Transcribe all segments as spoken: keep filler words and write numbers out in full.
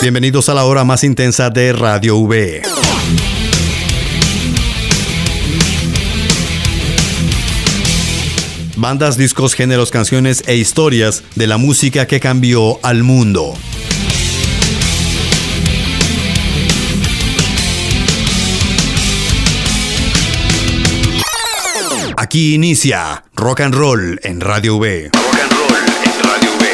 Bienvenidos a la hora más intensa de Radio V. Bandas, discos, géneros, canciones e historias de la música que cambió al mundo. Aquí inicia Rock and Roll en Radio V. Rock and Roll en Radio V.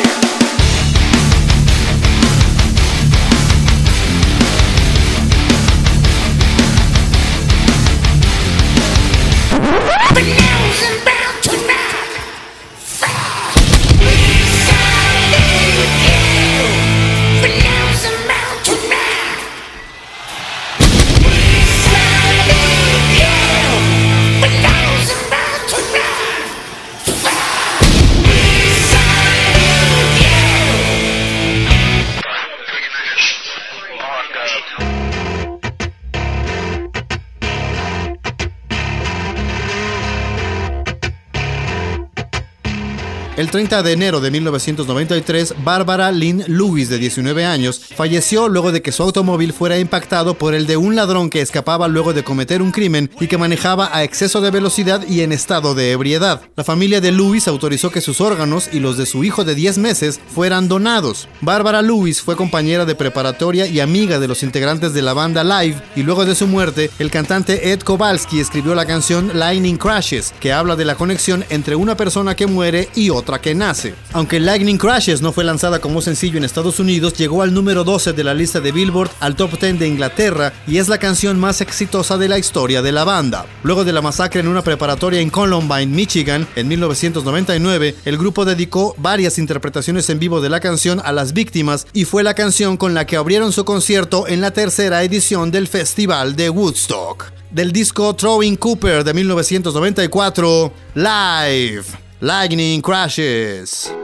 El treinta de enero de mil novecientos noventa y tres, Barbara Lynn Lewis, de diecinueve años, falleció luego de que su automóvil fuera impactado por el de un ladrón que escapaba luego de cometer un crimen y que manejaba a exceso de velocidad y en estado de ebriedad. La familia de Lewis autorizó que sus órganos y los de su hijo de diez meses fueran donados. Barbara Lewis fue compañera de preparatoria y amiga de los integrantes de la banda Live, y luego de su muerte, el cantante Ed Kowalski escribió la canción Lightning Crashes, que habla de la conexión entre una persona que muere y otra que nace. Aunque Lightning Crashes no fue lanzada como sencillo en Estados Unidos, llegó al número doce de la lista de Billboard, al top diez de Inglaterra, y es la canción más exitosa de la historia de la banda. Luego de la masacre en una preparatoria en Columbine, Michigan, en mil novecientos noventa y nueve, el grupo dedicó varias interpretaciones en vivo de la canción a las víctimas, y fue la canción con la que abrieron su concierto en la tercera edición del Festival de Woodstock. Del disco Throwing Cooper de mil novecientos noventa y cuatro, Live, Lightning Crashes.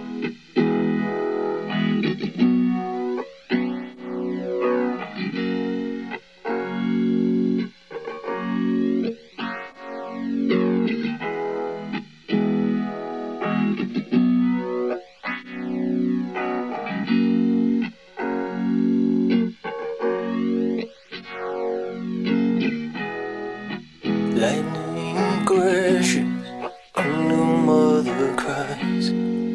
Lightning crashes, and no mother cries.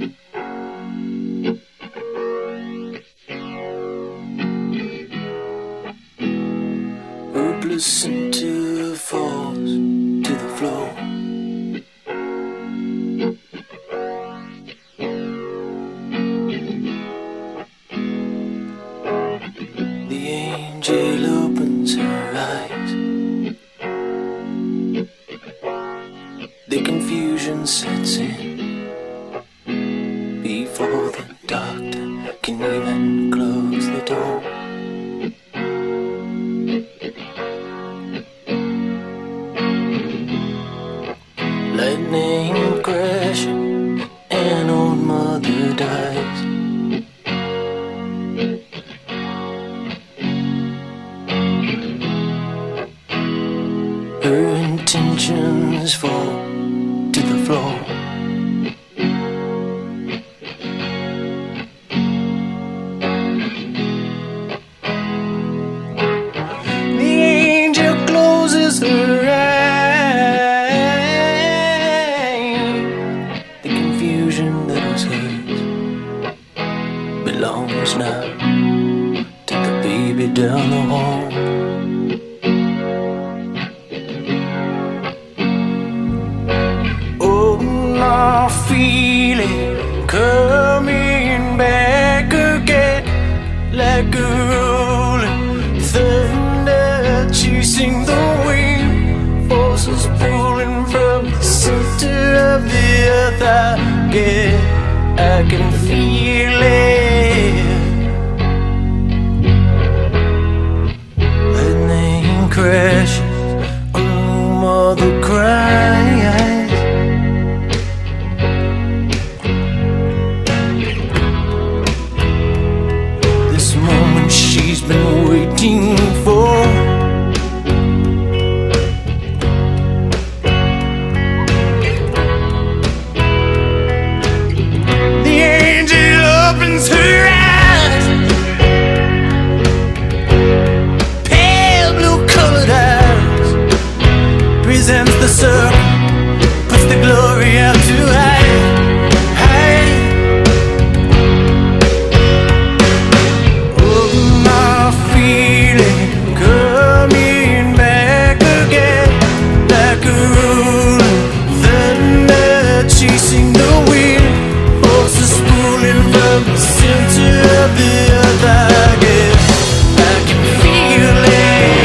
Hopeless until it falls to the floor. The angel opens her eyes. The confusion sets in before the doctor can even close the door. Lightning crashing and old mother dies. Her intentions fall to the floor. The angel closes her eyes. The confusion that was hers belongs now to the baby down the hall. Feeling coming back again, like a rolling thunder chasing the wind, forces pulling from the center of the earth. I get, I can feel it. Lightning crashes, oh mother cries. She's been waiting for. The angel opens her eyes. took puts the glory out too high, high. Oh, my feeling coming back again, like a rolling thunder chasing the wind, horses pulling from the center of the earth again. I can feel it.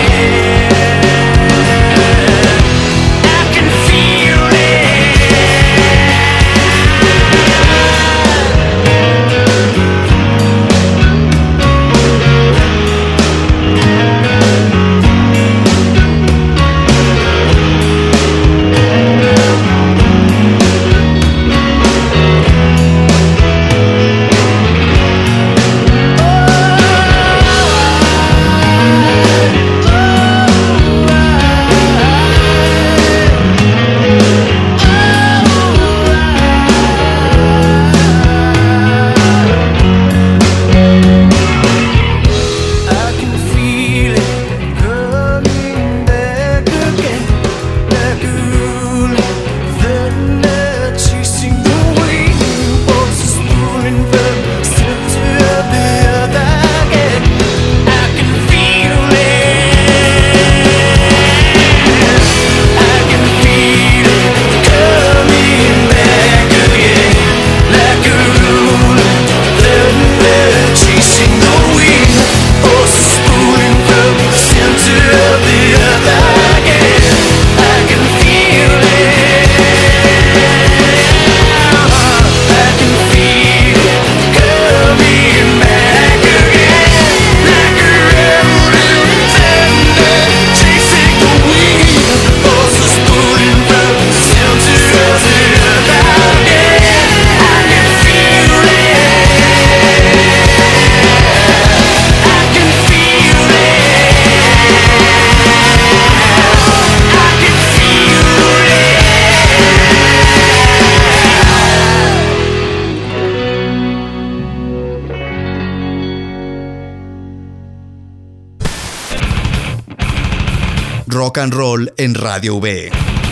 Rock and Roll en Radio V.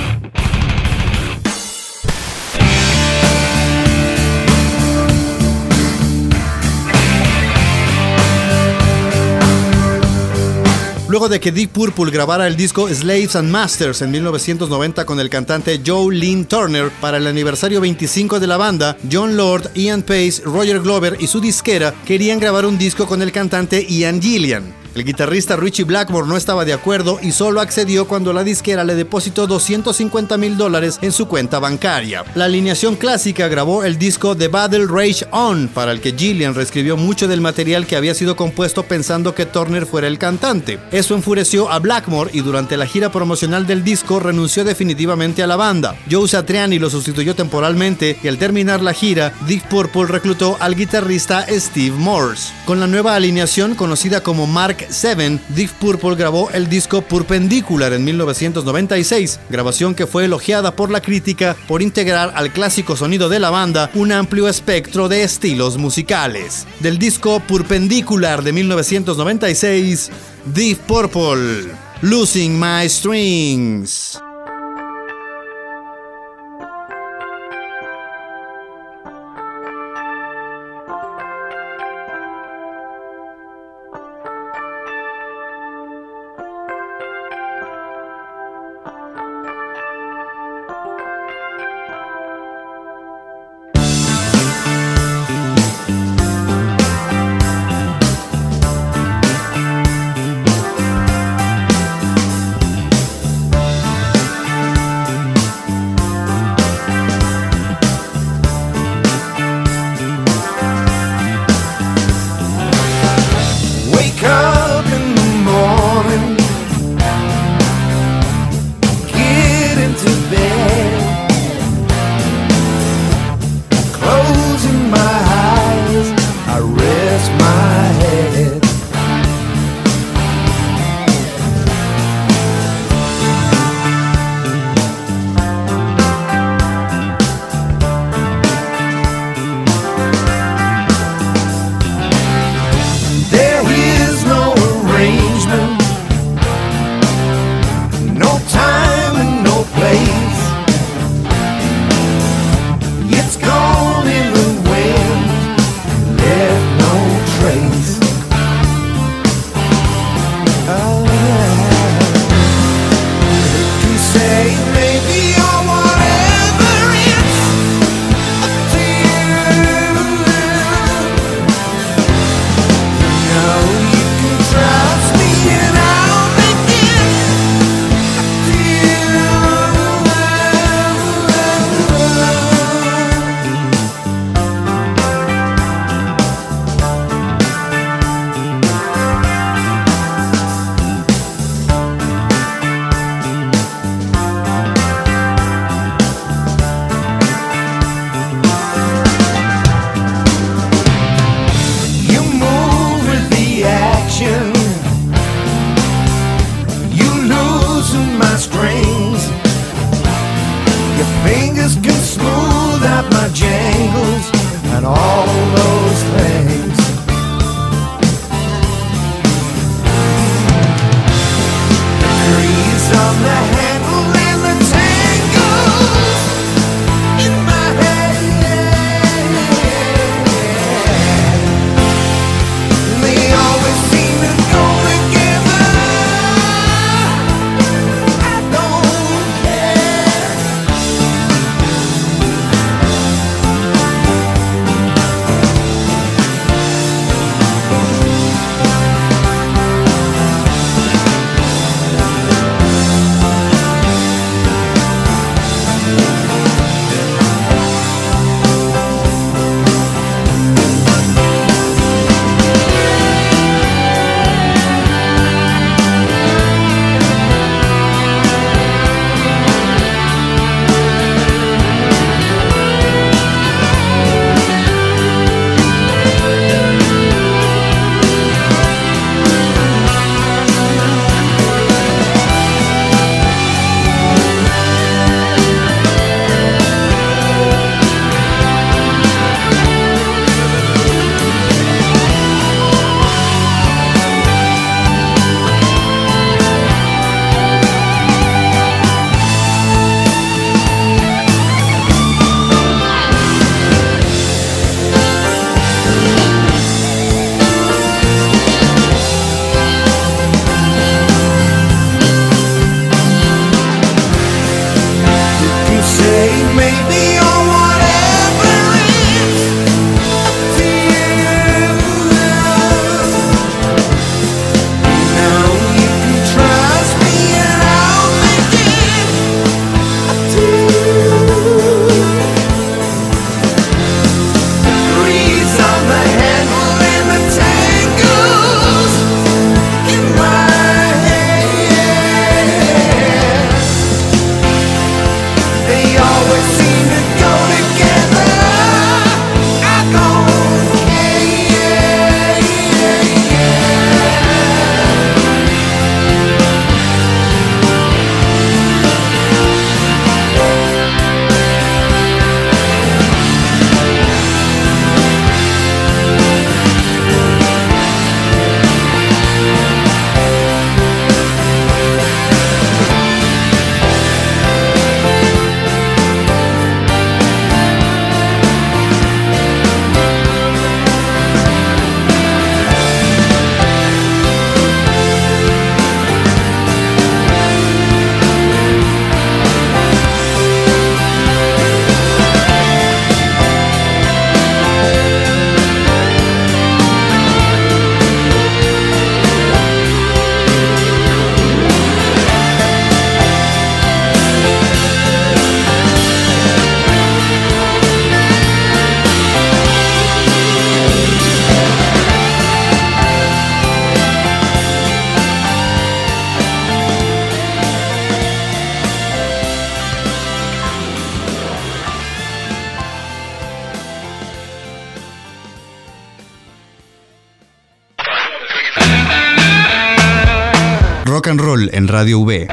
Luego de que Deep Purple grabara el disco Slaves and Masters en mil novecientos noventa con el cantante Joe Lynn Turner para el aniversario veinticinco de la banda, Jon Lord, Ian Pace, Roger Glover y su disquera querían grabar un disco con el cantante Ian Gillan. El guitarrista Ritchie Blackmore no estaba de acuerdo y solo accedió cuando la disquera le depositó doscientos cincuenta mil dólares en su cuenta bancaria. La alineación clásica grabó el disco The Battle Rage On, para el que Gillan reescribió mucho del material que había sido compuesto pensando que Turner fuera el cantante. Eso enfureció a Blackmore y durante la gira promocional del disco renunció definitivamente a la banda. Joe Satriani lo sustituyó temporalmente y al terminar la gira, Deep Purple reclutó al guitarrista Steve Morse. Con la nueva alineación conocida como Mark siete, Deep Purple grabó el disco Perpendicular en mil novecientos noventa y seis, grabación que fue elogiada por la crítica por integrar al clásico sonido de la banda un amplio espectro de estilos musicales. Del disco Perpendicular de mil novecientos noventa y seis, Deep Purple, Losing My Strings. practice can smooth out my jangles and all those things. The grease on the handle and the tangles in my head, they always seem to go together. I don't care. Rock and Roll en Radio V.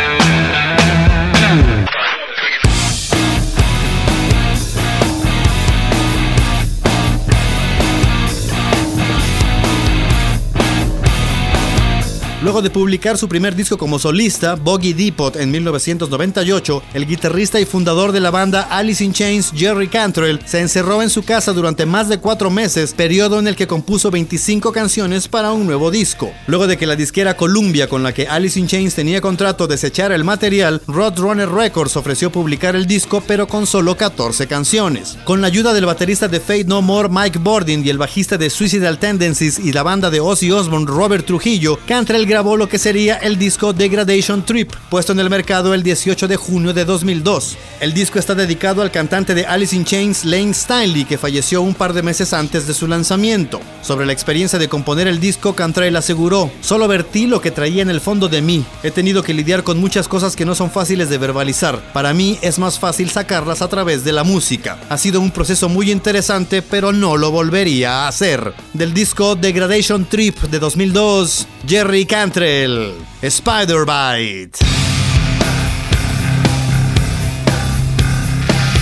Luego de publicar su primer disco como solista, Boggy Depot, en mil novecientos noventa y ocho, el guitarrista y fundador de la banda Alice in Chains, Jerry Cantrell, se encerró en su casa durante más de cuatro meses, periodo en el que compuso veinticinco canciones para un nuevo disco. Luego de que la disquera Columbia, con la que Alice in Chains tenía contrato, desechara el material, Roadrunner Records ofreció publicar el disco, pero con solo catorce canciones. Con la ayuda del baterista de Faith No More, Mike Bordin, y el bajista de Suicidal Tendencies y la banda de Ozzy Osbourne, Robert Trujillo, Cantrell grabó lo que sería el disco Degradation Trip, puesto en el mercado el dieciocho de junio de dos mil dos. El disco está dedicado al cantante de Alice in Chains, Lane Staley, que falleció un par de meses antes de su lanzamiento. Sobre la experiencia de componer el disco, Cantrell aseguró: "Solo vertí lo que traía en el fondo de mí. He tenido que lidiar con muchas cosas que no son fáciles de verbalizar. Para mí es más fácil sacarlas a través de la música. Ha sido un proceso muy interesante, pero no lo volvería a hacer". Del disco Degradation Trip de dos mil dos, Jerry Cantrell, Spider Bite.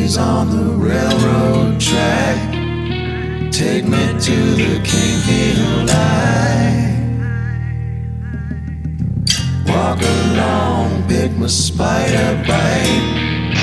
days on the railroad track take me to the Kingfield line. Walk along, pick my spider bite.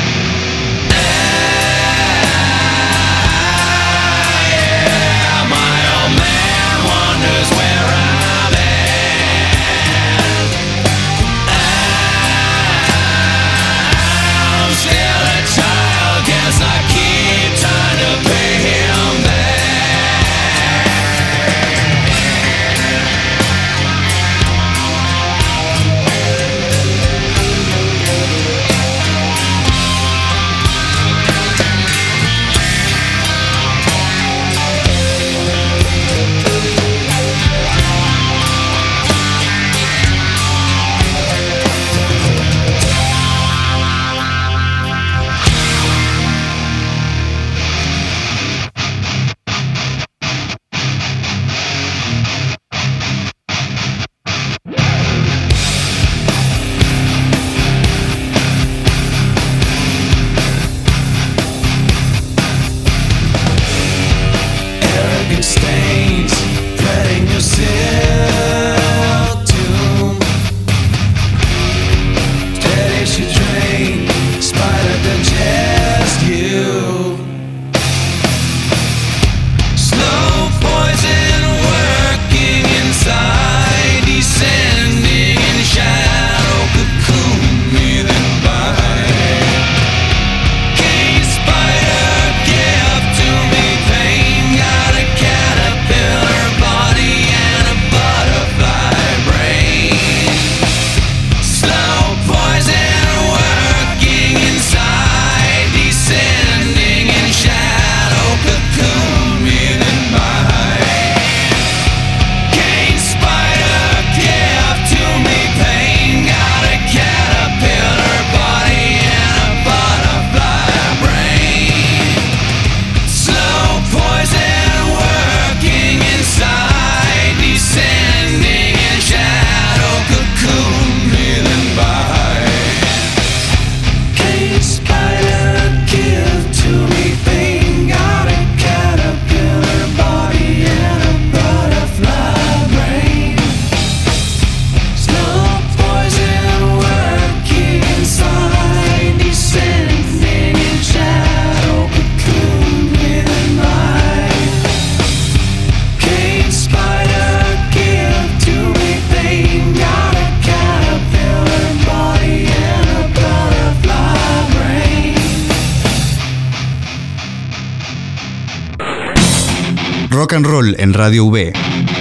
Rock and Roll en Radio V.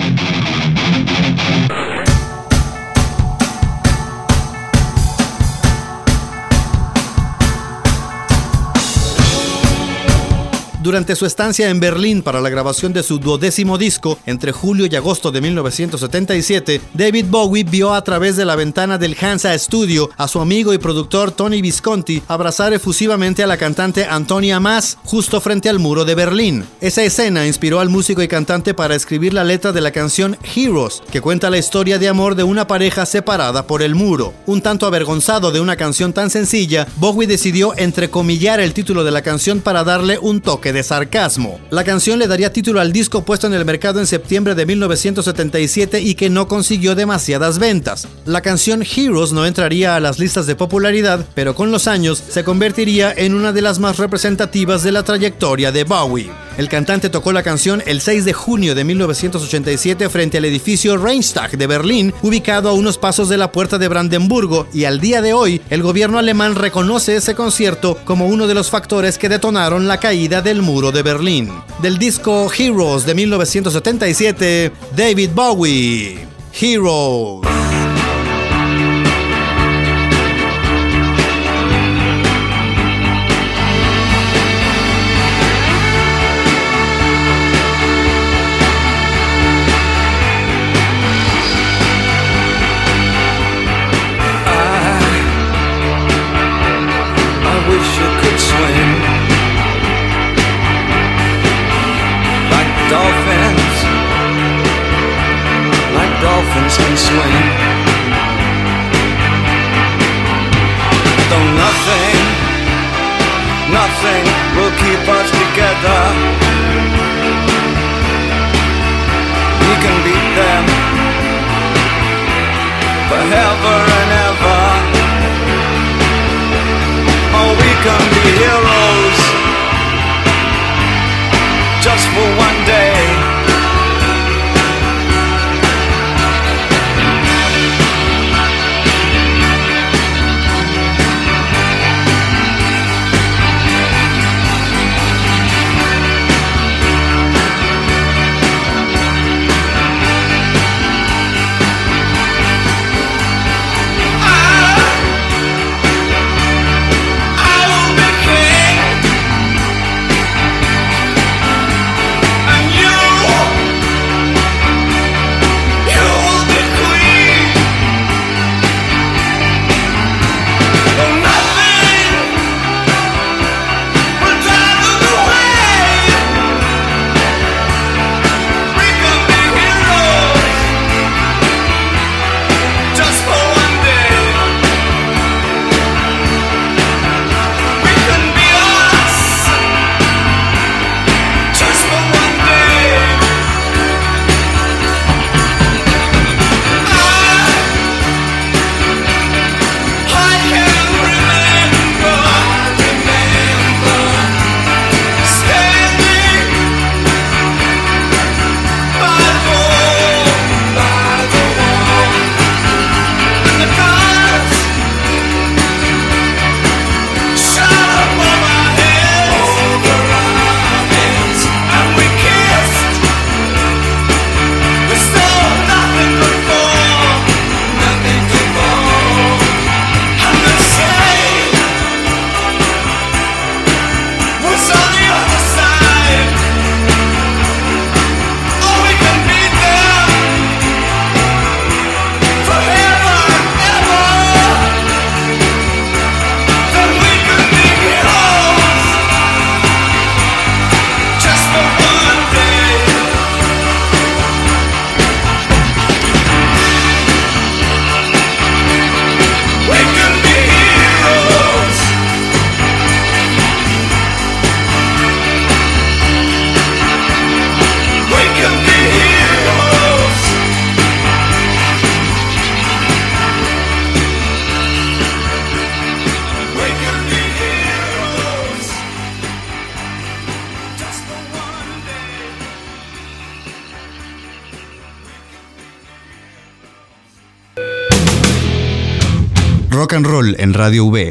Durante su estancia en Berlín para la grabación de su duodécimo disco, entre julio y agosto de mil novecientos setenta y siete, David Bowie vio a través de la ventana del Hansa Studio a su amigo y productor Tony Visconti abrazar efusivamente a la cantante Antonia Maas justo frente al muro de Berlín. Esa escena inspiró al músico y cantante para escribir la letra de la canción Heroes, que cuenta la historia de amor de una pareja separada por el muro. Un tanto avergonzado de una canción tan sencilla, Bowie decidió entrecomillar el título de la canción para darle un toque de sarcasmo. La canción le daría título al disco puesto en el mercado en septiembre de mil novecientos setenta y siete y que no consiguió demasiadas ventas. La canción Heroes no entraría a las listas de popularidad, pero con los años se convertiría en una de las más representativas de la trayectoria de Bowie. El cantante tocó la canción el seis de junio de mil novecientos ochenta y siete frente al edificio Reichstag de Berlín, ubicado a unos pasos de la puerta de Brandenburgo, y al día de hoy el gobierno alemán reconoce ese concierto como uno de los factores que detonaron la caída del muro de Berlín. Del disco Heroes de mil novecientos setenta y siete, David Bowie, Heroes. Dolphins, like dolphins can swim. Though nothing, nothing will keep us together. We can beat them forever and ever. Oh, we can be heroes just for one day. Rock and Roll en Radio V.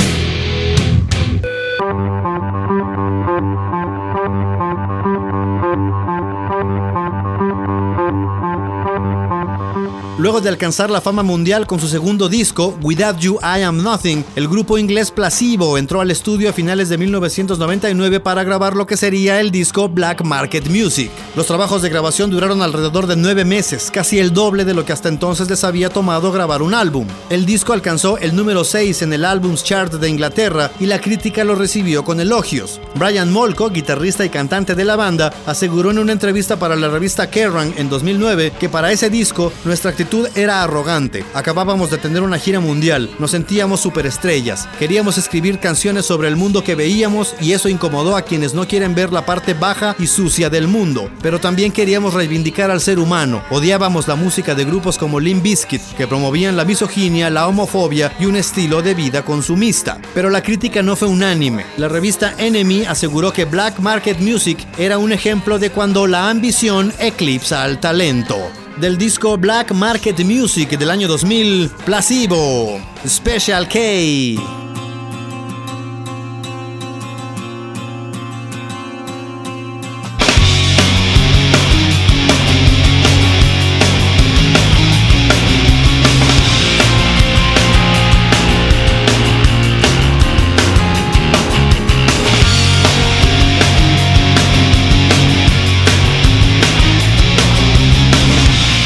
Luego de alcanzar la fama mundial con su segundo disco, Without You I Am Nothing, el grupo inglés Placebo entró al estudio a finales de mil novecientos noventa y nueve para grabar lo que sería el disco Black Market Music. Los trabajos de grabación duraron alrededor de nueve meses, casi el doble de lo que hasta entonces les había tomado grabar un álbum. El disco alcanzó el número seis en el Albums Chart de Inglaterra y la crítica lo recibió con elogios. Brian Molko, guitarrista y cantante de la banda, aseguró en una entrevista para la revista Kerrang en dos mil nueve que para ese disco nuestra actitud era arrogante. Acabábamos de tener una gira mundial, nos sentíamos superestrellas, queríamos escribir canciones sobre el mundo que veíamos y eso incomodó a quienes no quieren ver la parte baja y sucia del mundo. Pero también queríamos reivindicar al ser humano. Odiábamos la música de grupos como Limp Bizkit, que promovían la misoginia, la homofobia y un estilo de vida consumista. Pero la crítica no fue unánime. La revista Enemy aseguró que Black Market Music era un ejemplo de cuando la ambición eclipsa al talento. Del disco Black Market Music del año dos mil, Placebo, Special K.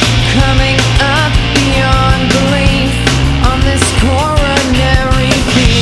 Coming up beyond belief on this coronary beat.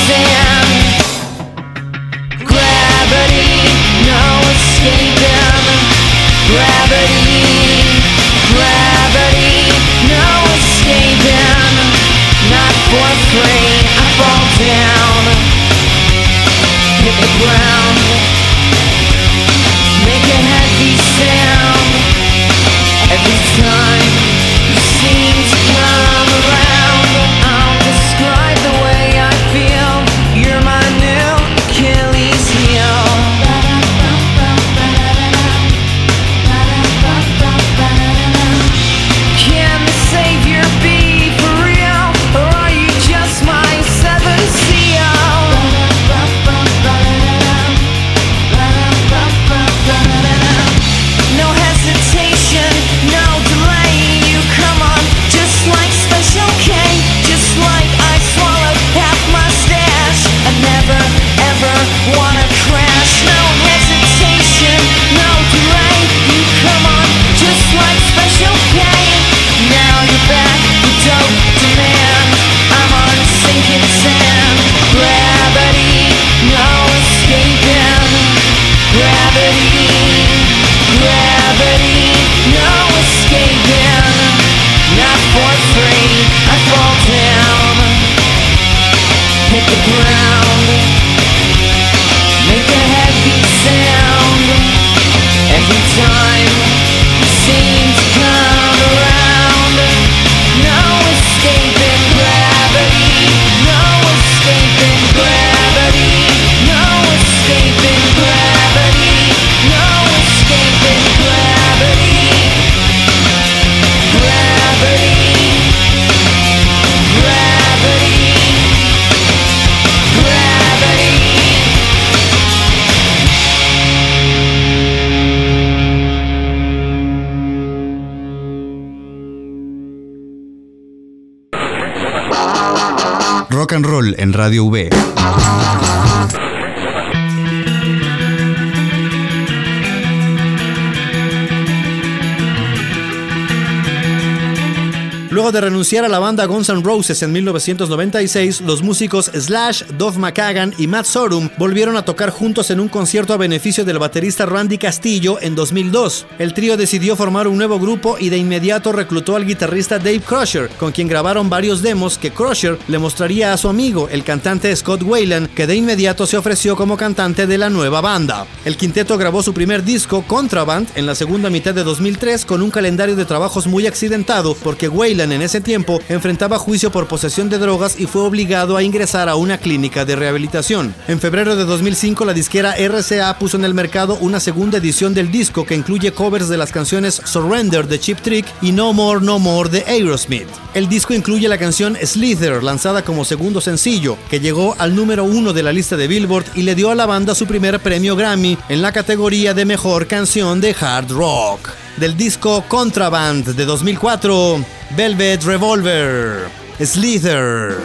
sand. Gravity, no escaping. Gravity, gravity, no escaping. Not for free, I fall down. Hit the ground. Make a heavy sound. Every time you seem to come around, I'll describe the way I feel. You're my new Achilles heel. Can the savior be for real, or are you just my seventh seal? No hesitation, no delay. You come on just like Special K, just like I swallowed half my stash. I never ever wanna crash. No hesitation, no delay. You come on just like Special K. Now you're back with dope demand. I'm on sinking sand. Gravity, no escaping. Gravity, gravity, no escaping. Not for free, I fall down. Hit the ground. Make a heavy sound. Every time you seem to come around. No escaping gravity. No escaping gravity. No escaping gravity. No escaping gravity. Gravity. Gravity. Gravity. Rock and Roll en Radio V. Luego de renunciar a la banda Guns N' Roses en mil novecientos noventa y seis, los músicos Slash, Duff McKagan y Matt Sorum volvieron a tocar juntos en un concierto a beneficio del baterista Randy Castillo en dos mil dos. El trío decidió formar un nuevo grupo y de inmediato reclutó al guitarrista Dave Crusher, con quien grabaron varios demos que Crusher le mostraría a su amigo, el cantante Scott Weiland, que de inmediato se ofreció como cantante de la nueva banda. El quinteto grabó su primer disco, Contraband, en la segunda mitad de dos mil tres, con un calendario de trabajos muy accidentado porque Weiland en ese tiempo enfrentaba juicio por posesión de drogas y fue obligado a ingresar a una clínica de rehabilitación. En febrero de dos mil cinco, la disquera R C A puso en el mercado una segunda edición del disco que incluye covers de las canciones Surrender de Cheap Trick y No More No More de Aerosmith. El disco incluye la canción Slither, lanzada como segundo sencillo, que llegó al número uno de la lista de Billboard y le dio a la banda su primer premio Grammy en la categoría de Mejor Canción de Hard Rock. Del disco Contraband de dos mil cuatro, Velvet Revolver, Slither.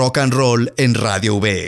rock and roll en Radio V.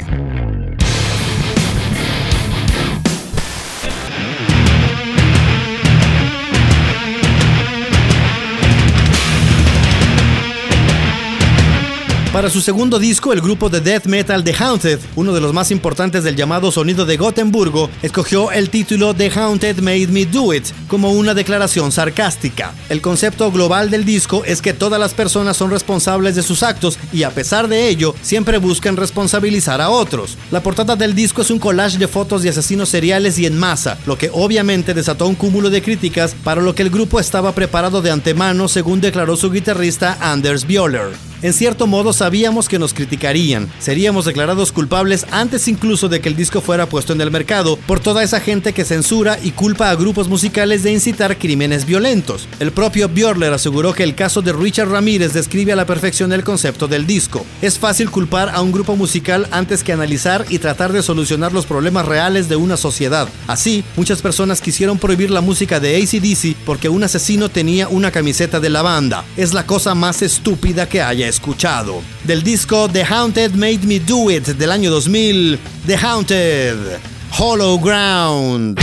Para su segundo disco, el grupo de death metal The Haunted, uno de los más importantes del llamado sonido de Gotemburgo, escogió el título The Haunted Made Me Do It como una declaración sarcástica. El concepto global del disco es que todas las personas son responsables de sus actos y a pesar de ello, siempre buscan responsabilizar a otros. La portada del disco es un collage de fotos de asesinos seriales y en masa, lo que obviamente desató un cúmulo de críticas para lo que el grupo estaba preparado de antemano, según declaró su guitarrista Anders Björler. En cierto modo sabíamos que nos criticarían, seríamos declarados culpables antes incluso de que el disco fuera puesto en el mercado por toda esa gente que censura y culpa a grupos musicales de incitar crímenes violentos. El propio Björler aseguró que el caso de Richard Ramírez describe a la perfección el concepto del disco. Es fácil culpar a un grupo musical antes que analizar y tratar de solucionar los problemas reales de una sociedad. Así, muchas personas quisieron prohibir la música de A C D C porque un asesino tenía una camiseta de la banda. Es la cosa más estúpida que haya escuchado. Del disco The Haunted Made Me Do It del año dos mil, The Haunted, Hollow Ground.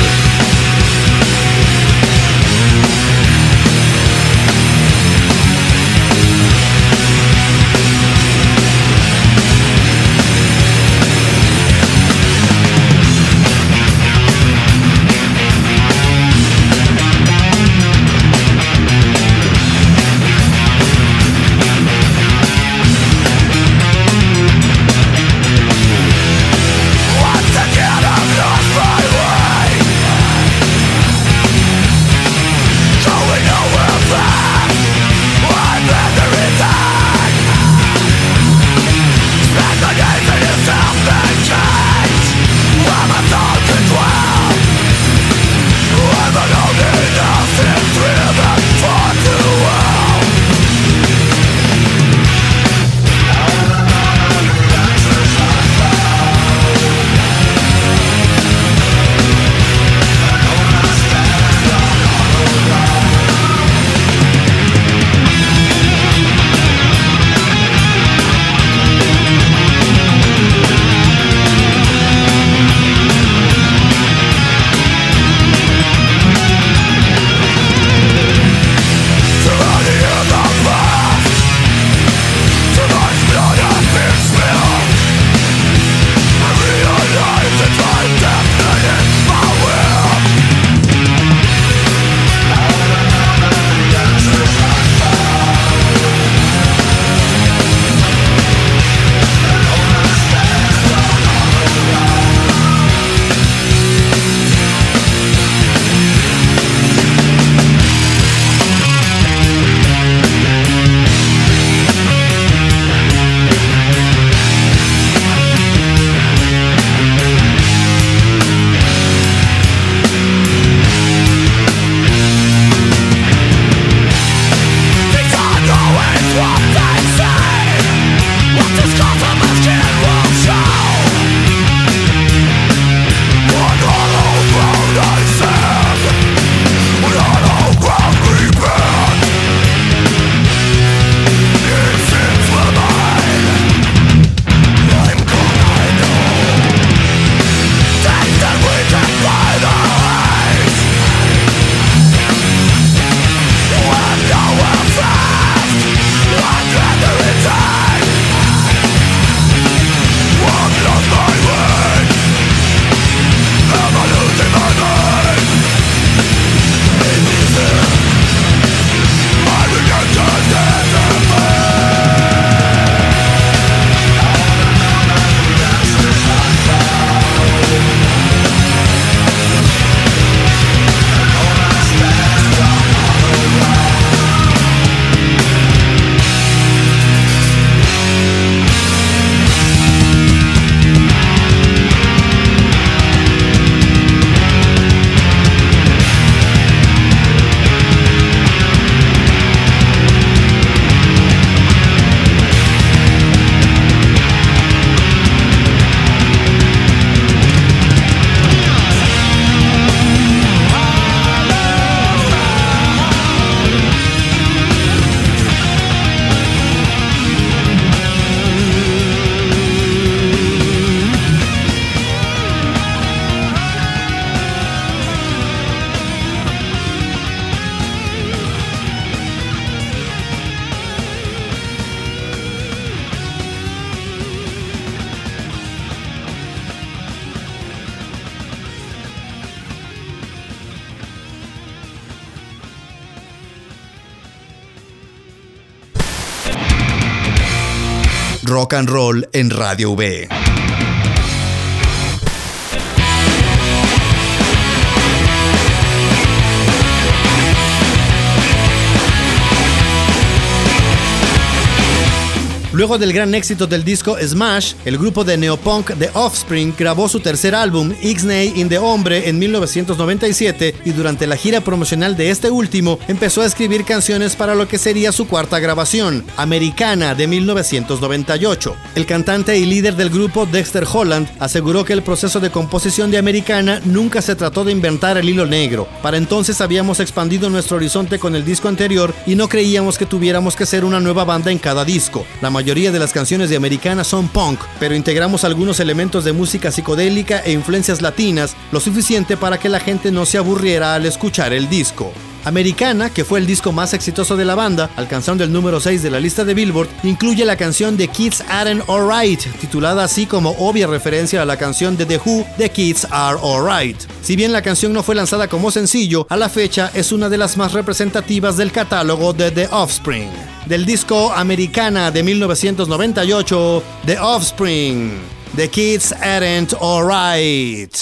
Once again I've lost my way. Rock and Roll en Radio V. Luego del gran éxito del disco Smash, el grupo de neopunk The Offspring grabó su tercer álbum, Ixnay in the Hombre, en mil novecientos noventa y siete, y durante la gira promocional de este último empezó a escribir canciones para lo que sería su cuarta grabación, Americana, de mil novecientos noventa y ocho. El cantante y líder del grupo, Dexter Holland, aseguró que el proceso de composición de Americana nunca se trató de inventar el hilo negro. Para entonces habíamos expandido nuestro horizonte con el disco anterior y no creíamos que tuviéramos que ser una nueva banda en cada disco. La La mayoría de las canciones de Americana son punk, pero integramos algunos elementos de música psicodélica e influencias latinas, lo suficiente para que la gente no se aburriera al escuchar el disco. Americana, que fue el disco más exitoso de la banda, alcanzando el número seis de la lista de Billboard, incluye la canción The Kids Aren't Alright, titulada así como obvia referencia a la canción de The Who, The Kids Are Alright. Si bien la canción no fue lanzada como sencillo, a la fecha es una de las más representativas del catálogo de The Offspring. Del disco Americana de mil novecientos noventa y ocho, The Offspring, The Kids Aren't Alright.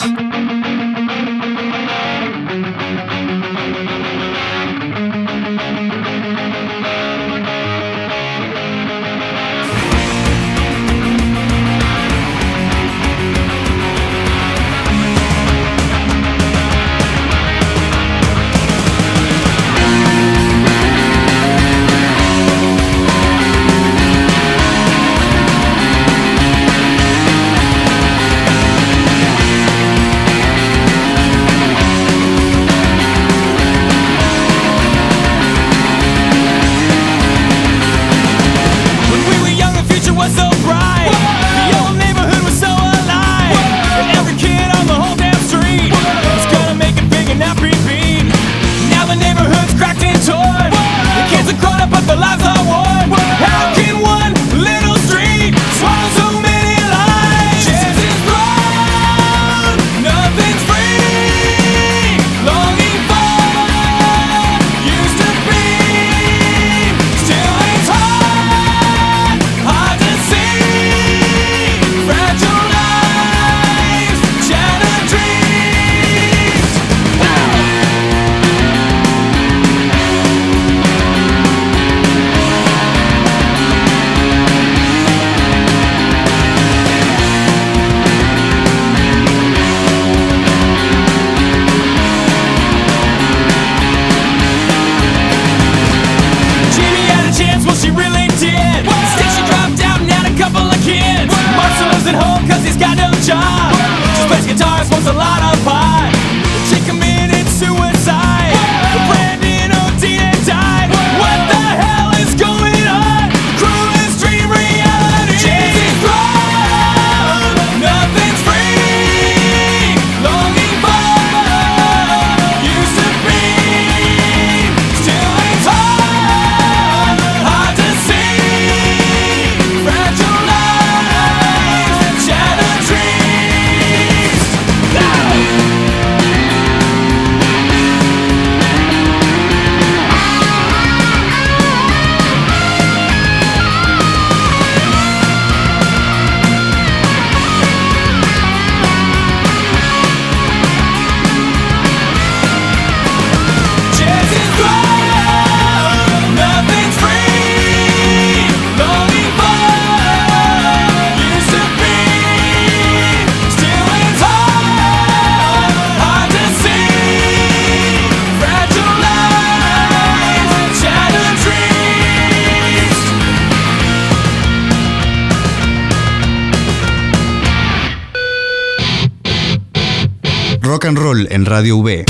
Rock and Roll en Radio V.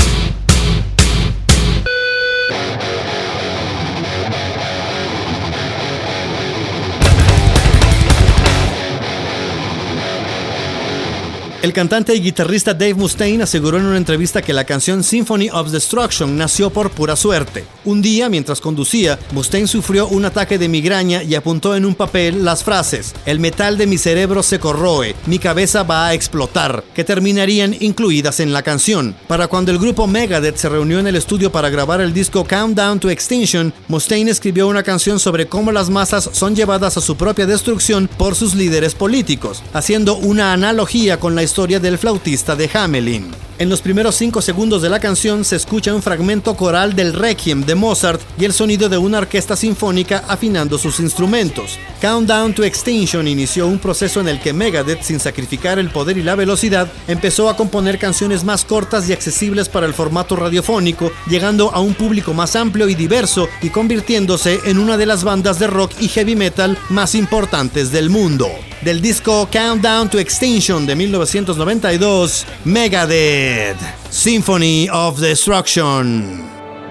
El cantante y guitarrista Dave Mustaine aseguró en una entrevista que la canción Symphony of Destruction nació por pura suerte. Un día, mientras conducía, Mustaine sufrió un ataque de migraña y apuntó en un papel las frases: "El metal de mi cerebro se corroe, mi cabeza va a explotar", que terminarían incluidas en la canción. Para cuando el grupo Megadeth se reunió en el estudio para grabar el disco Countdown to Extinction, Mustaine escribió una canción sobre cómo las masas son llevadas a su propia destrucción por sus líderes políticos, haciendo una analogía con la historia del flautista de Hamelin. En los primeros cinco segundos de la canción se escucha un fragmento coral del Requiem de Mozart y el sonido de una orquesta sinfónica afinando sus instrumentos. Countdown to Extinction inició un proceso en el que Megadeth, sin sacrificar el poder y la velocidad, empezó a componer canciones más cortas y accesibles para el formato radiofónico, llegando a un público más amplio y diverso y convirtiéndose en una de las bandas de rock y heavy metal más importantes del mundo. Del disco Countdown to Extinction de mil novecientos noventa y dos, Megadeth, Symphony of Destruction.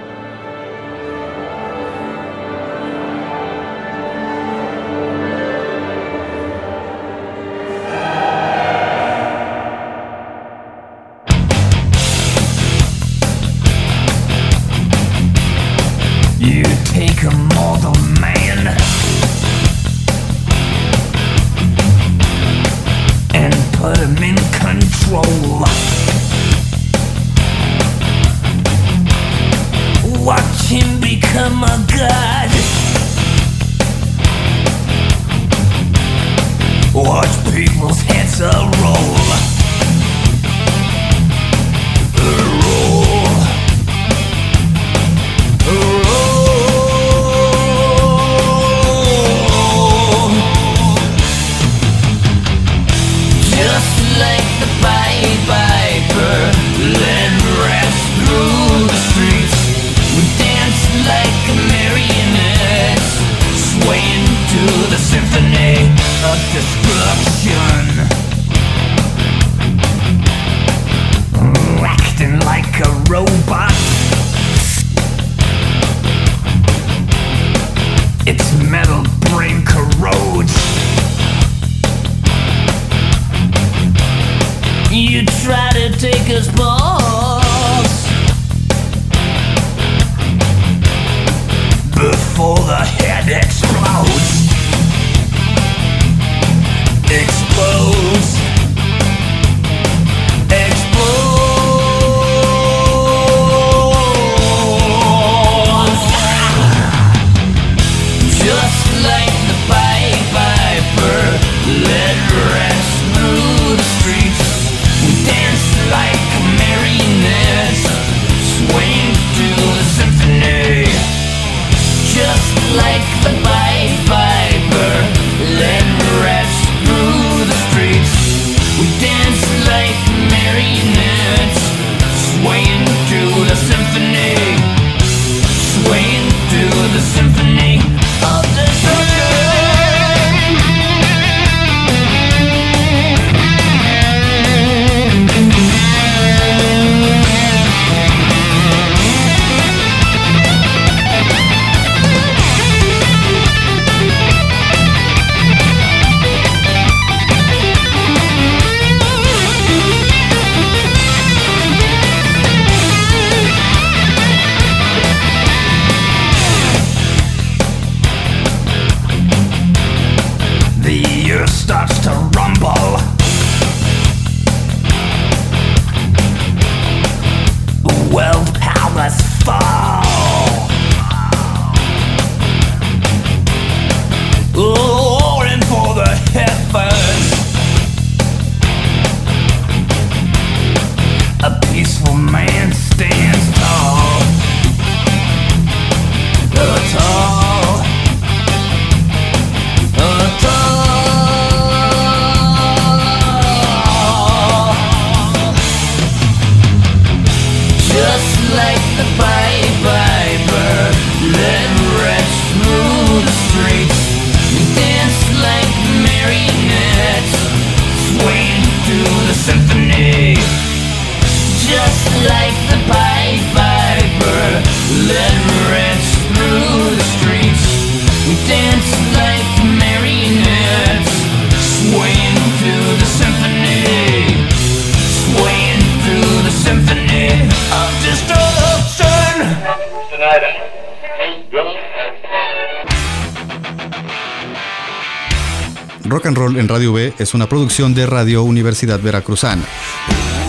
You take a mortal man and put him in control. Watch him become a god. Watch people's heads a roll. A roll. A roll. Just like the Pied Piper, let rest through the streets. We dance like a marionette, swaying to the symphony of destruction. Acting like a robot, its metal brain corrodes. You try to take us balls before the head explodes. Explodes. Explodes. Just like the Pied Piper, let rest through the streets. We dance like marionettes, swaying to the symphony. Just like the Pied Piper, let rest through the streets. We dance like marionettes, swaying to the symphony, swaying to the symphony of destruction. The earth starts to rumble. World powers fall. Roaring for the heavens. A peaceful man stands tall. Uh, tall. Uh, tall. Just like the Pied Piper, let rest through the streets. We dance like marionettes, swaying to the symphony. Just like the Pied Piper, let rest through the streets. We dance like marionettes, swaying to the symphony. Rock and Roll en Radio V es una producción de Radio Universidad Veracruzana.